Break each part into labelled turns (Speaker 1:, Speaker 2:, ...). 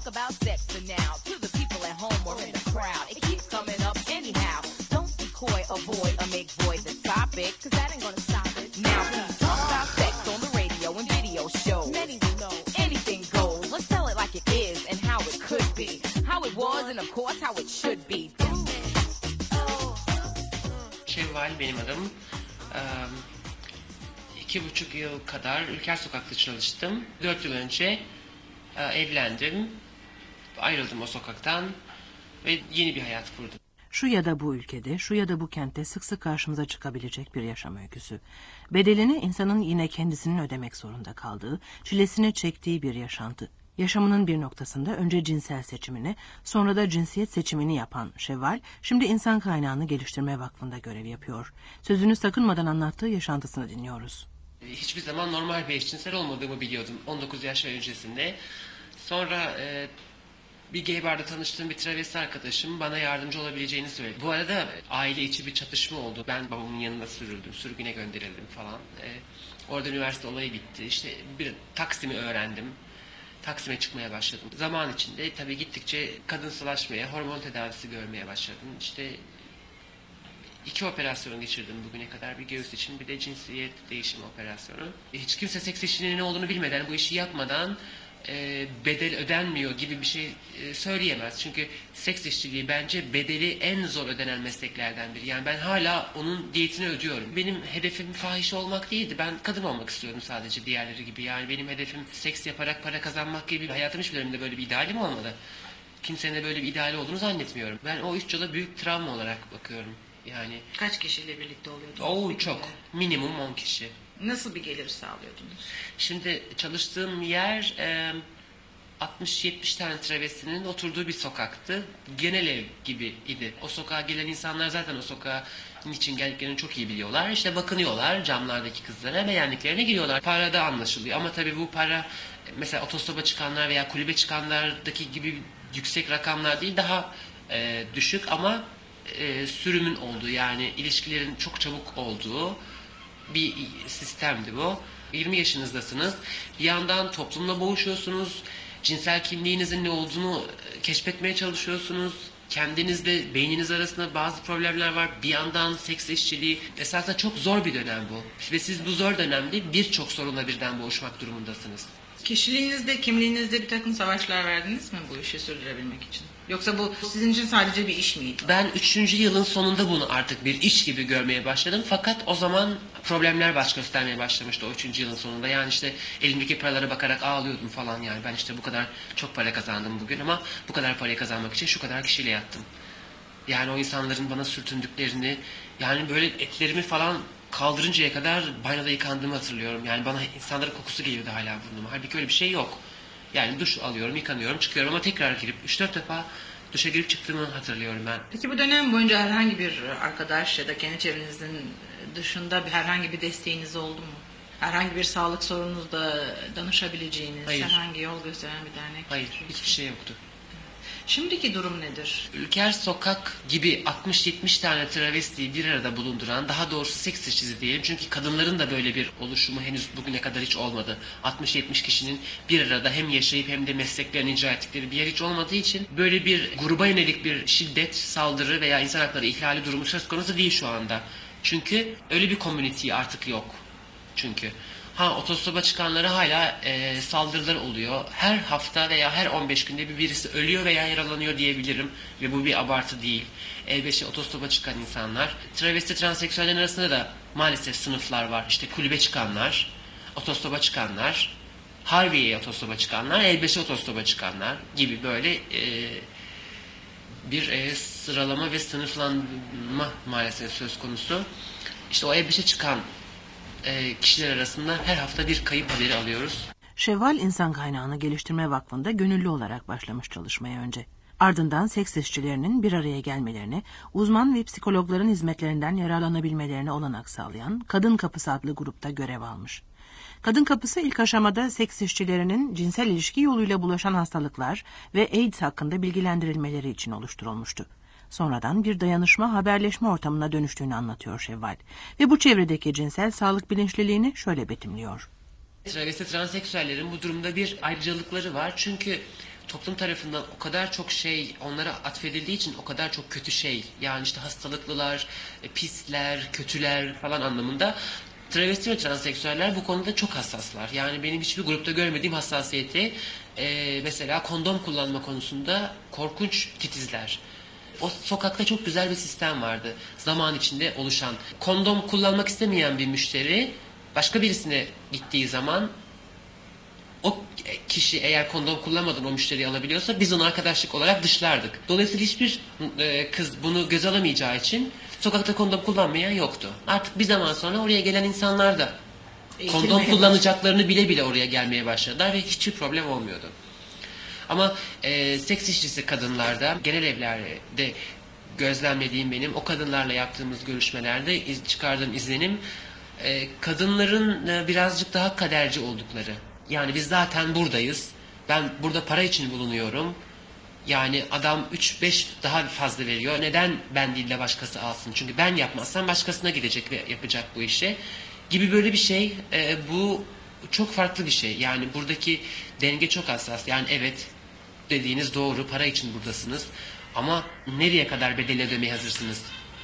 Speaker 1: talk about sex for now. To the people at home or in the crowd, it keeps coming up anyhow. Don't be coy, avoid, or make void the topic, cause that ain't gonna stop it. Now please talk about sex on the radio and video shows. Many will know anything goes. Let's tell it like it is and how it could be. How it was and of course how it should be.
Speaker 2: Şevval benim adım. 2,5 yıl kadar Ülker Sokak'ta çalıştım. 4 yıl önce evlendim. Ayrıldım o sokaktan ve yeni bir hayat kurdum.
Speaker 3: Şu ya da bu ülkede, şu ya da bu kentte sık sık karşımıza çıkabilecek bir yaşam öyküsü. Bedelini insanın yine kendisinin ödemek zorunda kaldığı, çilesini çektiği bir yaşantı. Yaşamının bir noktasında önce cinsel seçimini, sonra da cinsiyet seçimini yapan Şevval, şimdi İnsan Kaynağını Geliştirme Vakfı'nda görev yapıyor. Sözünü sakınmadan anlattığı yaşantısını dinliyoruz.
Speaker 2: Hiçbir zaman normal bir eşcinsel olmadığımı biliyordum 19 yaş öncesinde. Sonra bir gay barda tanıştığım bir travesti arkadaşım bana yardımcı olabileceğini söyledi. Bu arada aile içi bir çatışma oldu. Ben babamın yanına sürüldüm, sürgüne gönderildim falan. Orada üniversite olayı bitti. İşte bir Taksim'i öğrendim. Taksim'e çıkmaya başladım. Zaman içinde tabii gittikçe kadınsalaşmaya, hormon tedavisi görmeye başladım. İşte 2 operasyon geçirdim bugüne kadar. Bir göğüs için bir de cinsiyet değişimi operasyonu. Hiç kimse seks işinin ne olduğunu bilmeden, bu işi yapmadan bedel ödenmiyor gibi bir şey söyleyemez. Çünkü seks işçiliği bence bedeli en zor ödenen mesleklerden biri. Yani ben hala onun diyetini ödüyorum. Benim hedefim fahiş olmak değildi. Ben kadın olmak istiyordum sadece diğerleri gibi. Yani benim hedefim seks yaparak para kazanmak gibi. Hayatım hiçbir dönemde böyle bir idealim olmadı. Kimsenin de böyle bir ideali olduğunu zannetmiyorum. Ben o 3 yıla büyük travma olarak bakıyorum. Yani
Speaker 4: kaç kişiyle birlikte oluyordunuz?
Speaker 2: Çok. Minimum 10 kişi.
Speaker 4: Nasıl bir gelir sağlıyordunuz?
Speaker 2: Şimdi çalıştığım yer 60-70 tane travestinin oturduğu bir sokaktı. Genel ev gibi idi. O sokağa gelen insanlar zaten o sokağa niçin geldiklerini çok iyi biliyorlar. İşte bakınıyorlar camlardaki kızlara, beğendiklerine giriyorlar. Parada anlaşılıyor ama tabii bu para mesela otostopa çıkanlar veya kulübe çıkanlardaki gibi yüksek rakamlar değil, daha düşük ama sürümün olduğu, yani ilişkilerin çok çabuk olduğu bir sistemdi bu. 20 yaşınızdasınız. Bir yandan toplumla boğuşuyorsunuz. Cinsel kimliğinizin ne olduğunu keşfetmeye çalışıyorsunuz. Kendinizle beyniniz arasında bazı problemler var. Bir yandan seks işçiliği. Esasında çok zor bir dönem bu. Ve siz bu zor dönemde birçok sorunla birden boğuşmak durumundasınız.
Speaker 4: Kişiliğinizde, kimliğinizde bir takım savaşlar verdiniz mi bu işi sürdürebilmek için? Yoksa bu sizin için sadece bir iş miydi?
Speaker 2: Ben 3. yılın sonunda bunu artık bir iş gibi görmeye başladım. Fakat o zaman problemler baş göstermeye başlamıştı o 3. yılın sonunda. Yani işte elimdeki paralara bakarak ağlıyordum falan yani. Ben işte bu kadar çok para kazandım bugün ama bu kadar parayı kazanmak için şu kadar kişiyle yattım. Yani o insanların bana sürtündüklerini, yani böyle etlerimi falan kaldırıncaya kadar banyoda yıkandığımı hatırlıyorum. Yani bana insanların kokusu geliyordu hala burnuma. Halbuki öyle bir şey yok. Yani duş alıyorum, yıkanıyorum, çıkıyorum ama tekrar girip 3-4 defa duşa girip çıktığımı hatırlıyorum ben.
Speaker 4: Peki bu dönem boyunca herhangi bir arkadaş ya da kendi çevrenizin dışında herhangi bir desteğiniz oldu mu? Herhangi bir sağlık sorununuzda danışabileceğiniz, herhangi yol gösteren bir dernek?
Speaker 2: Hayır, hiçbir şey yoktu.
Speaker 4: Şimdiki durum nedir?
Speaker 2: Ülker Sokak gibi 60-70 tane travestiyi bir arada bulunduran, daha doğrusu seks işçisi diyelim. Çünkü kadınların da böyle bir oluşumu henüz bugüne kadar hiç olmadı. 60-70 kişinin bir arada hem yaşayıp hem de mesleklerini icra ettikleri bir yer hiç olmadığı için böyle bir gruba yönelik bir şiddet, saldırı veya insan hakları ihlali durumu söz konusu değil şu anda. Çünkü öyle bir community artık yok. Çünkü otostopa çıkanlara hala saldırılar oluyor. Her hafta veya her 15 günde birisi ölüyor veya yaralanıyor diyebilirim. Ve bu bir abartı değil. Elbette otostopa çıkan insanlar. Travesti transseksüellerin arasında da maalesef sınıflar var. İşte kulübe çıkanlar, otostopa çıkanlar, Harbiye'ye otostopa çıkanlar, elbette otostopa çıkanlar gibi böyle bir sıralama ve sınıflanma maalesef söz konusu. İşte o elbette çıkan kişiler arasında her hafta bir kayıp haberi alıyoruz.
Speaker 3: Şevval İnsan Kaynağını Geliştirme Vakfı'nda gönüllü olarak başlamış çalışmaya önce. Ardından seks işçilerinin bir araya gelmelerini, uzman ve psikologların hizmetlerinden yararlanabilmelerine olanak sağlayan Kadın Kapısı adlı grupta görev almış. Kadın Kapısı ilk aşamada seks işçilerinin cinsel ilişki yoluyla bulaşan hastalıklar ve AIDS hakkında bilgilendirilmeleri için oluşturulmuştu. Sonradan bir dayanışma, haberleşme ortamına dönüştüğünü anlatıyor Şevval. Ve bu çevredeki cinsel sağlık bilinçliliğini şöyle betimliyor.
Speaker 2: Travesti transseksüellerin bu durumda bir ayrıcalıkları var. Çünkü toplum tarafından o kadar çok şey onlara atfedildiği için o kadar çok kötü şey. Yani işte hastalıklılar, pisler, kötüler falan anlamında. Travesti ve transseksüeller bu konuda çok hassaslar. Yani benim hiçbir grupta görmediğim hassasiyeti mesela kondom kullanma konusunda korkunç titizler. O sokakta çok güzel bir sistem vardı zaman içinde oluşan. Kondom kullanmak istemeyen bir müşteri başka birisine gittiği zaman o kişi eğer kondom kullanmadan o müşteriyi alabiliyorsa biz onu arkadaşlık olarak dışlardık. Dolayısıyla hiçbir kız bunu göze alamayacağı için sokakta kondom kullanmayan yoktu. Artık bir zaman sonra oraya gelen insanlar da kondom kullanacaklarını bile bile oraya gelmeye başladılar ve hiçbir problem olmuyordu. Ama seks işçisi kadınlarda, genel evlerde gözlemlediğim benim, o kadınlarla yaptığımız görüşmelerde çıkardığım izlenim, kadınların birazcık daha kaderci oldukları. Yani biz zaten buradayız. Ben burada para için bulunuyorum. Yani adam 3-5 daha fazla veriyor. Neden ben değil de başkası alsın? Çünkü ben yapmazsam başkasına gidecek ve yapacak bu işi. Gibi böyle bir şey. Bu çok farklı bir şey. Yani buradaki denge çok hassas. Yani evet dediğiniz doğru. Para için buradasınız. Ama nereye kadar bedel ödemeye hazırsınız?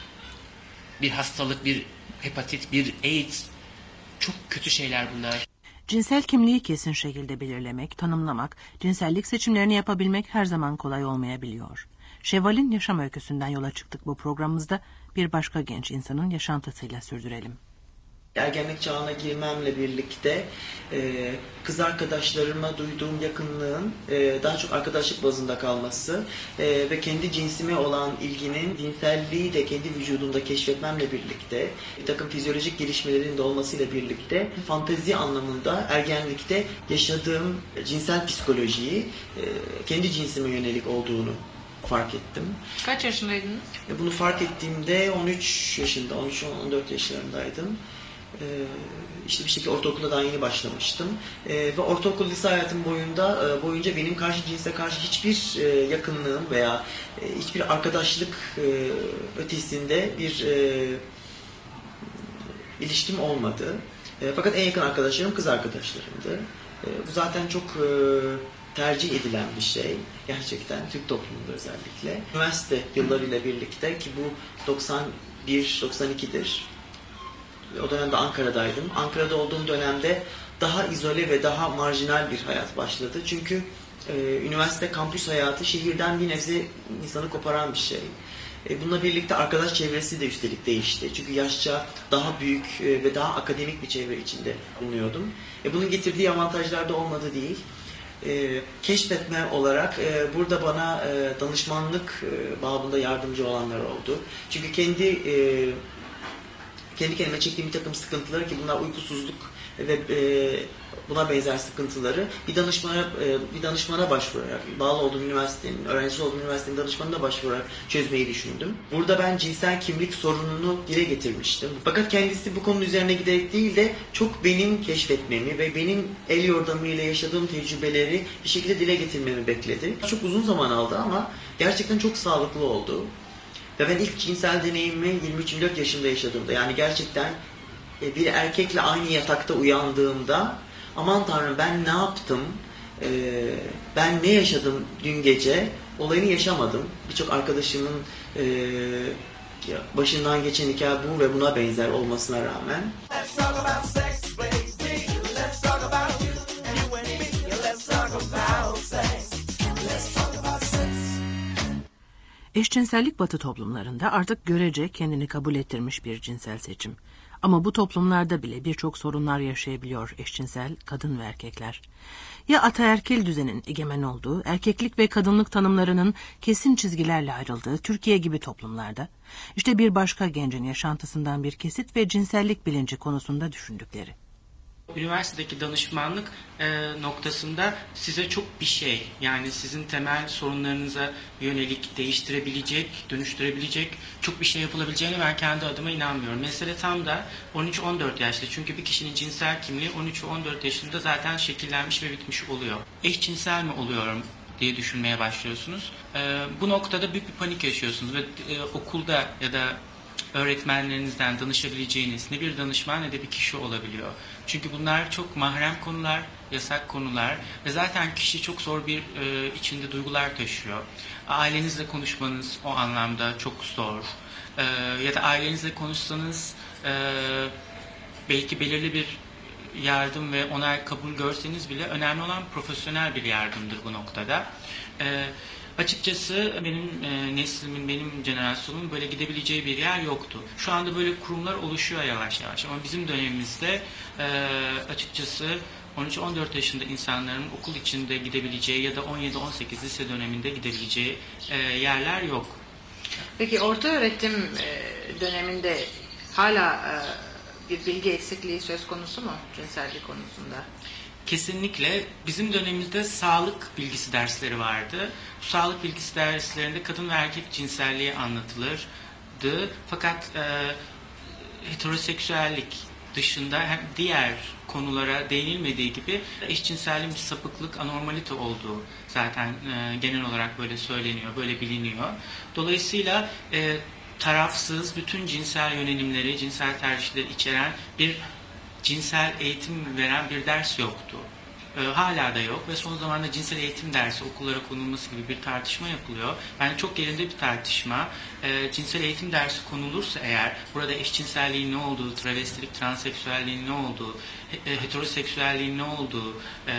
Speaker 2: Bir hastalık, bir hepatit, bir AIDS. Çok kötü şeyler bunlar.
Speaker 3: Cinsel kimliği kesin şekilde belirlemek, tanımlamak, cinsellik seçimlerini yapabilmek her zaman kolay olmayabiliyor. Şevval'in yaşam öyküsünden yola çıktık bu programımızda, bir başka genç insanın yaşantısıyla sürdürelim.
Speaker 5: Ergenlik çağına girmemle birlikte kız arkadaşlarıma duyduğum yakınlığın daha çok arkadaşlık bazında kalması ve kendi cinsime olan ilginin cinselliği de kendi vücudumda keşfetmemle birlikte bir takım fizyolojik gelişmelerin de olmasıyla birlikte fantezi anlamında ergenlikte yaşadığım cinsel psikolojiyi kendi cinsime yönelik olduğunu fark ettim.
Speaker 4: Kaç yaşındaydınız?
Speaker 5: Bunu fark ettiğimde 13 yaşında, 13-14 yaşlarındaydım. İşte bir şekilde ortaokula daha yeni başlamıştım. Ve ortaokul lise hayatım boyunca benim karşı cinse karşı hiçbir yakınlığım veya hiçbir arkadaşlık ötesinde bir ilişkim olmadı. Fakat en yakın arkadaşlarım kız arkadaşlarımdı. Bu zaten çok tercih edilen bir şey. Gerçekten Türk toplumunda özellikle. Üniversite yıllarıyla birlikte ki bu 91-92'dir. O dönemde Ankara'daydım. Ankara'da olduğum dönemde daha izole ve daha marjinal bir hayat başladı. Çünkü üniversite kampüs hayatı şehirden bir nebze insanı koparan bir şey. Bununla birlikte arkadaş çevresi de üstelik değişti. Çünkü yaşça daha büyük ve daha akademik bir çevre içinde bulunuyordum. Bunun getirdiği avantajlar da olmadı değil. Keşfetme olarak burada bana danışmanlık babında yardımcı olanlar oldu. Çünkü kendi kendime çektiğim bir takım sıkıntıları ki bunlar uykusuzluk ve buna benzer sıkıntıları bir danışmana başvurarak, bağlı olduğum üniversitenin, öğrencisi olduğum üniversitenin danışmanına başvurarak çözmeyi düşündüm. Burada ben cinsel kimlik sorununu dile getirmiştim. Fakat kendisi bu konunun üzerine giderek değil de çok benim keşfetmemi ve benim el yordamıyla yaşadığım tecrübeleri bir şekilde dile getirmemi bekledi. Çok uzun zaman aldı ama gerçekten çok sağlıklı oldu. Ve ben ilk cinsel deneyimimi 23-24 yaşında yaşadığımda, yani gerçekten bir erkekle aynı yatakta uyandığımda aman tanrım ben ne yaptım, ben ne yaşadım dün gece olayını yaşamadım. Birçok arkadaşımın başından geçen hikaye bu ve buna benzer olmasına rağmen.
Speaker 3: Eşcinsellik Batı toplumlarında artık görece kendini kabul ettirmiş bir cinsel seçim. Ama bu toplumlarda bile birçok sorunlar yaşayabiliyor eşcinsel kadın ve erkekler. Ya ataerkil düzenin egemen olduğu, erkeklik ve kadınlık tanımlarının kesin çizgilerle ayrıldığı Türkiye gibi toplumlarda, işte bir başka gencin yaşantısından bir kesit ve cinsellik bilinci konusunda düşündükleri.
Speaker 6: Üniversitedeki danışmanlık noktasında size çok bir şey, yani sizin temel sorunlarınıza yönelik değiştirebilecek, dönüştürebilecek çok bir şey yapılabileceğine ben kendi adıma inanmıyorum. Mesele tam da 13-14 yaşta, çünkü bir kişinin cinsel kimliği 13-14 yaşında zaten şekillenmiş ve bitmiş oluyor. Eşcinsel mi oluyorum diye düşünmeye başlıyorsunuz. Bu noktada büyük bir panik yaşıyorsunuz ve okulda ya da öğretmenlerinizden danışabileceğiniz ne bir danışman ne de bir kişi olabiliyor. Çünkü bunlar çok mahrem konular yasak konular ve zaten kişi çok zor bir içinde duygular taşıyor. Ailenizle konuşmanız o anlamda çok zor. Ya da ailenizle konuşsanız belki belirli bir yardım ve onay kabul görseniz bile önemli olan profesyonel bir yardımdır bu noktada. Açıkçası benim neslimin, benim jenerasyonum böyle gidebileceği bir yer yoktu. Şu anda böyle kurumlar oluşuyor yavaş yavaş ama bizim dönemimizde açıkçası 13-14 yaşında insanların okul içinde gidebileceği ya da 17-18 lise döneminde gidebileceği yerler yok.
Speaker 4: Peki orta öğretim döneminde hala bir bilgi eksikliği söz konusu mu cinsellik konusunda?
Speaker 6: Kesinlikle. Bizim dönemimizde sağlık bilgisi dersleri vardı. Bu sağlık bilgisi derslerinde kadın ve erkek cinselliği anlatılırdı. Fakat heteroseksüellik dışında hem diğer konulara değinilmediği gibi eşcinselliğin bir sapıklık, anormalite olduğu zaten genel olarak böyle söyleniyor, böyle biliniyor. Dolayısıyla tarafsız bütün cinsel yönelimleri, cinsel tercihleri içeren bir cinsel eğitim veren bir ders yoktu. Hala da yok ve son zamanlarda cinsel eğitim dersi okullara konulması gibi bir tartışma yapılıyor. Bence çok yerinde bir tartışma. Cinsel eğitim dersi konulursa eğer burada eşcinselliğin ne olduğu, travestilik, transseksüelliğin ne olduğu, heteroseksüelliğin ne olduğu,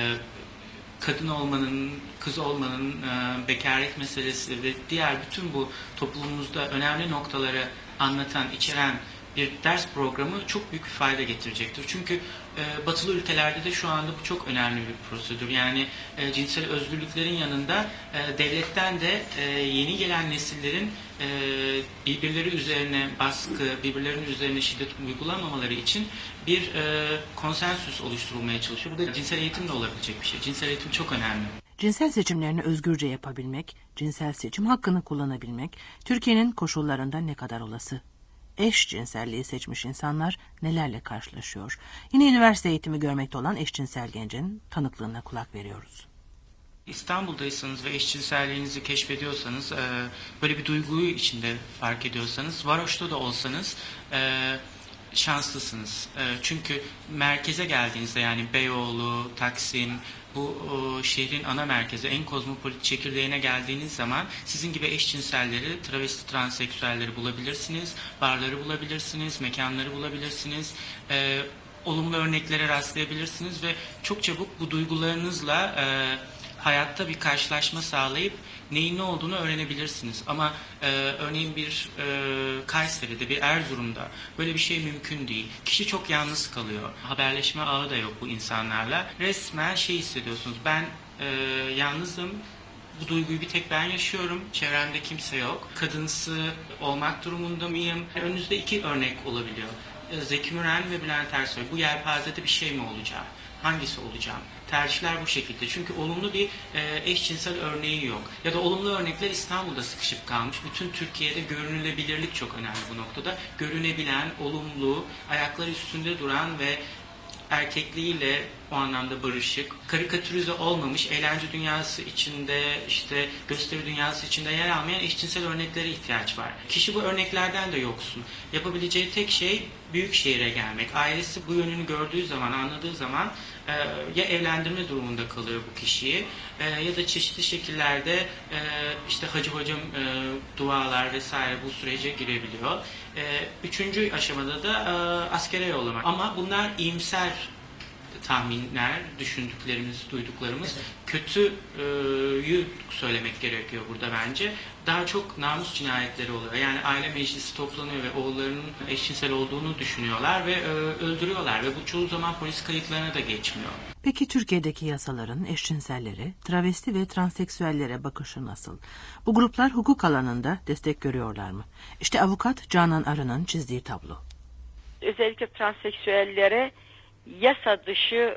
Speaker 6: kadın olmanın, kız olmanın, bekaret meselesi ve diğer bütün bu toplumumuzda önemli noktaları anlatan, içeren bir ders programı çok büyük bir fayda getirecektir. Çünkü batılı ülkelerde de şu anda bu çok önemli bir prosedür. Yani cinsel özgürlüklerin yanında devletten de yeni gelen nesillerin birbirleri üzerine baskı, birbirlerinin üzerine şiddet uygulamamaları için bir konsensüs oluşturulmaya çalışıyor. Bu da cinsel eğitimle olabilecek bir şey. Cinsel eğitim çok önemli.
Speaker 3: Cinsel seçimlerini özgürce yapabilmek, cinsel seçim hakkını kullanabilmek, Türkiye'nin koşullarında ne kadar olası? Eşcinselliği seçmiş insanlar nelerle karşılaşıyor? Yine üniversite eğitimi görmekte olan eşcinsel gencin tanıklığına kulak veriyoruz.
Speaker 6: İstanbul'daysanız ve eşcinselliğinizi keşfediyorsanız, böyle bir duyguyu içinde fark ediyorsanız, varoşta da olsanız şanslısınız. Çünkü merkeze geldiğinizde yani Beyoğlu, Taksim, bu şehrin ana merkezi, en kozmopolit çekirdeğine geldiğiniz zaman sizin gibi eşcinselleri, travesti, transseksüelleri bulabilirsiniz, barları bulabilirsiniz, mekanları bulabilirsiniz. Olumlu örneklere rastlayabilirsiniz ve çok çabuk bu duygularınızla hayatta bir karşılaşma sağlayıp neyin ne olduğunu öğrenebilirsiniz. Ama örneğin bir Kayseri'de, bir Erzurum'da böyle bir şey mümkün değil. Kişi çok yalnız kalıyor. Haberleşme ağı da yok bu insanlarla. Resmen şey hissediyorsunuz. Ben yalnızım. Bu duyguyu bir tek ben yaşıyorum. Çevremde kimse yok. Kadınsı olmak durumunda mıyım? Önünüzde iki örnek olabiliyor. Zeki Müren ve Bülent Ersoy. Bu yelpazede bir şey mi olacak? Hangisi olacağım? Tercihler bu şekilde. Çünkü olumlu bir eşcinsel örneği yok. Ya da olumlu örnekler İstanbul'da sıkışıp kalmış. Bütün Türkiye'de görünülebilirlik çok önemli bu noktada. Görünebilen, olumlu, ayakları üstünde duran ve erkekliğiyle o anlamda barışık, karikatürize olmamış, eğlence dünyası içinde, işte gösteri dünyası içinde yer almayan eşcinsel örneklere ihtiyaç var. Kişi bu örneklerden de yoksun. Yapabileceği tek şey büyük şehire gelmek. Ailesi bu yönünü gördüğü zaman, anladığı zaman ya evlendirme durumunda kalıyor bu kişiyi ya da çeşitli şekillerde işte hacı hocam dualar vesaire bu sürece girebiliyor. Üçüncü aşamada da askere yollamak. Ama bunlar iyimser tahminler, düşündüklerimiz, duyduklarımız. Kötüyü söylemek gerekiyor burada bence. Daha çok namus cinayetleri oluyor. Yani aile meclisi toplanıyor ve oğullarının eşcinsel olduğunu düşünüyorlar ve öldürüyorlar ve bu çoğu zaman polis kayıtlarına da geçmiyor.
Speaker 3: Peki Türkiye'deki yasaların eşcinsellere, travesti ve transseksüellere bakışı nasıl? Bu gruplar hukuk alanında destek görüyorlar mı? İşte avukat Canan Arı'nın çizdiği tablo.
Speaker 7: Özellikle transseksüellere yasa dışı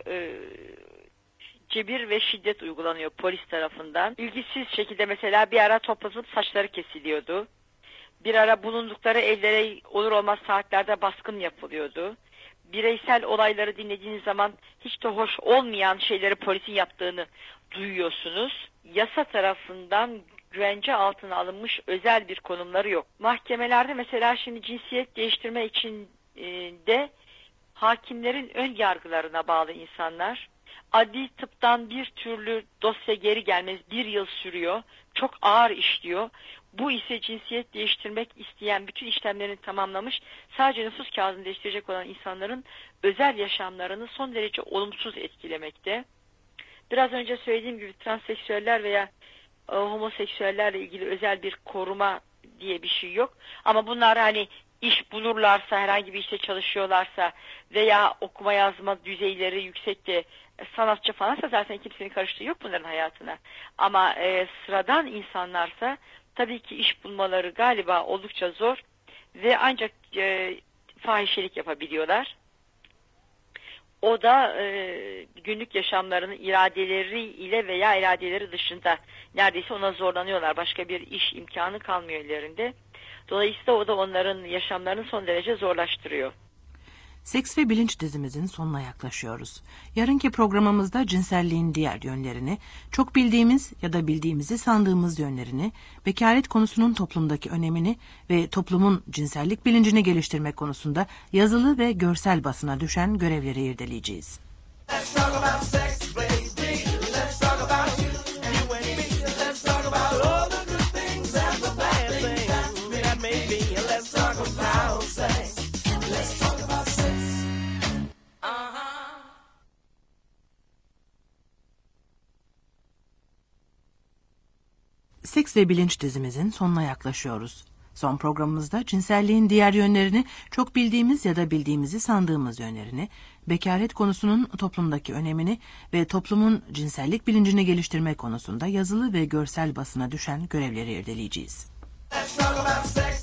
Speaker 7: cebir ve şiddet uygulanıyor polis tarafından. İlgisiz şekilde mesela bir ara toplanıp saçları kesiliyordu. Bir ara bulundukları evlere olur olmaz saatlerde baskın yapılıyordu. Bireysel olayları dinlediğiniz zaman hiç de hoş olmayan şeyleri polisin yaptığını duyuyorsunuz. Yasa tarafından güvence altına alınmış özel bir konumları yok. Mahkemelerde mesela şimdi cinsiyet değiştirme için de hakimlerin ön yargılarına bağlı insanlar. adli tıptan bir türlü dosya geri gelmez. 1 yıl sürüyor. Çok ağır işliyor. Bu ise cinsiyet değiştirmek isteyen, bütün işlemlerini tamamlamış, sadece nüfus kağıdını değiştirecek olan insanların özel yaşamlarını son derece olumsuz etkilemekte. Biraz önce söylediğim gibi transseksüeller veya homoseksüellerle ilgili özel bir koruma diye bir şey yok. Ama bunlar hani iş bulurlarsa, herhangi bir işte çalışıyorlarsa veya okuma yazma düzeyleri yüksek de sanatçı falansa zaten kimsenin karıştığı yok bunların hayatına. Ama sıradan insanlarsa tabii ki iş bulmaları galiba oldukça zor ve ancak fahişelik yapabiliyorlar. O da günlük yaşamlarının iradeleri ile veya iradeleri dışında neredeyse ona zorlanıyorlar. Başka bir iş imkanı kalmıyor ellerinde. Dolayısıyla o da onların yaşamlarını son derece zorlaştırıyor.
Speaker 3: Seks ve Bilinç dizimizin sonuna yaklaşıyoruz. Yarınki programımızda cinselliğin diğer yönlerini, çok bildiğimiz ya da bildiğimizi sandığımız yönlerini, bekaret konusunun toplumdaki önemini ve toplumun cinsellik bilincini geliştirme konusunda yazılı ve görsel basına düşen görevleri irdeleyeceğiz. Seks ve Bilinç dizimizin sonuna yaklaşıyoruz. Son programımızda cinselliğin diğer yönlerini, çok bildiğimiz ya da bildiğimizi sandığımız yönlerini, bekaret konusunun toplumdaki önemini ve toplumun cinsellik bilincini geliştirme konusunda yazılı ve görsel basına düşen görevleri irdeleyeceğiz.